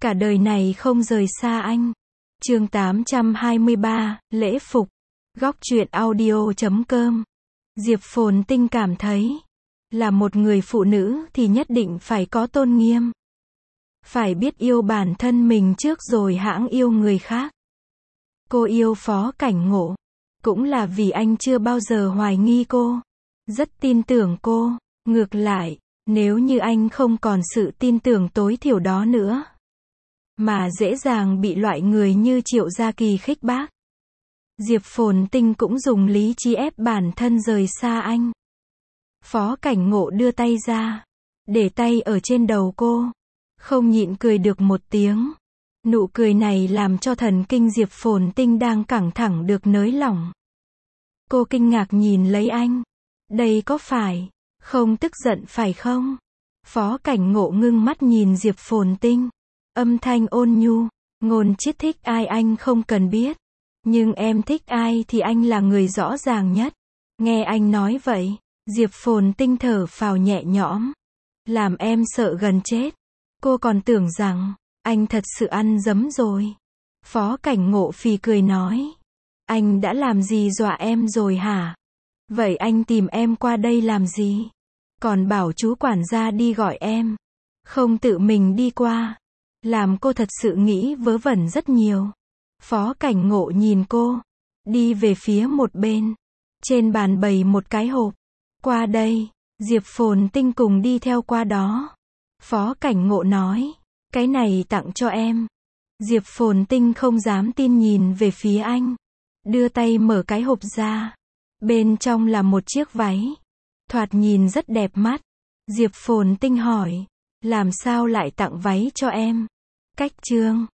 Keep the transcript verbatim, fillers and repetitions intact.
Cả đời này không rời xa anh. Chương tám trăm hai mươi ba, lễ phục. Góc truyện audio chấm com. Diệp Phồn Tinh cảm thấy, là một người phụ nữ thì nhất định phải có tôn nghiêm. Phải biết yêu bản thân mình trước rồi hãng yêu người khác. Cô yêu Phó Cảnh Ngộ, cũng là vì anh chưa bao giờ hoài nghi cô. Rất tin tưởng cô. Ngược lại, nếu như anh không còn sự tin tưởng tối thiểu đó nữa, mà dễ dàng bị loại người như Triệu Gia Kỳ khích bác, Diệp Phồn Tinh cũng dùng lý trí ép bản thân rời xa anh. Phó Cảnh Ngộ đưa tay ra, để tay ở trên đầu cô, không nhịn cười được một tiếng. Nụ cười này làm cho thần kinh Diệp Phồn Tinh đang căng thẳng được nới lỏng. Cô kinh ngạc nhìn lấy anh. Đây có phải không tức giận phải không? Phó Cảnh Ngộ ngưng mắt nhìn Diệp Phồn Tinh. Âm thanh ôn nhu, ngôn chiết thích ai anh không cần biết. Nhưng em thích ai thì anh là người rõ ràng nhất. Nghe anh nói vậy, Diệp Phồn Tinh thở phào nhẹ nhõm. Làm em sợ gần chết. Cô còn tưởng rằng, anh thật sự ăn dấm rồi. Phó Cảnh Ngộ phì cười nói. Anh đã làm gì dọa em rồi hả? Vậy anh tìm em qua đây làm gì? Còn bảo chú quản gia đi gọi em. Không tự mình đi qua. Làm cô thật sự nghĩ vớ vẩn rất nhiều. Phó Cảnh Ngộ nhìn cô. Đi về phía một bên. Trên bàn bày một cái hộp. Qua đây. Diệp Phồn Tinh cùng đi theo qua đó. Phó Cảnh Ngộ nói. Cái này tặng cho em. Diệp Phồn Tinh không dám tin nhìn về phía anh. Đưa tay mở cái hộp ra. Bên trong là một chiếc váy. Thoạt nhìn rất đẹp mắt. Diệp Phồn Tinh hỏi. Làm sao lại tặng váy cho em? Cách chương.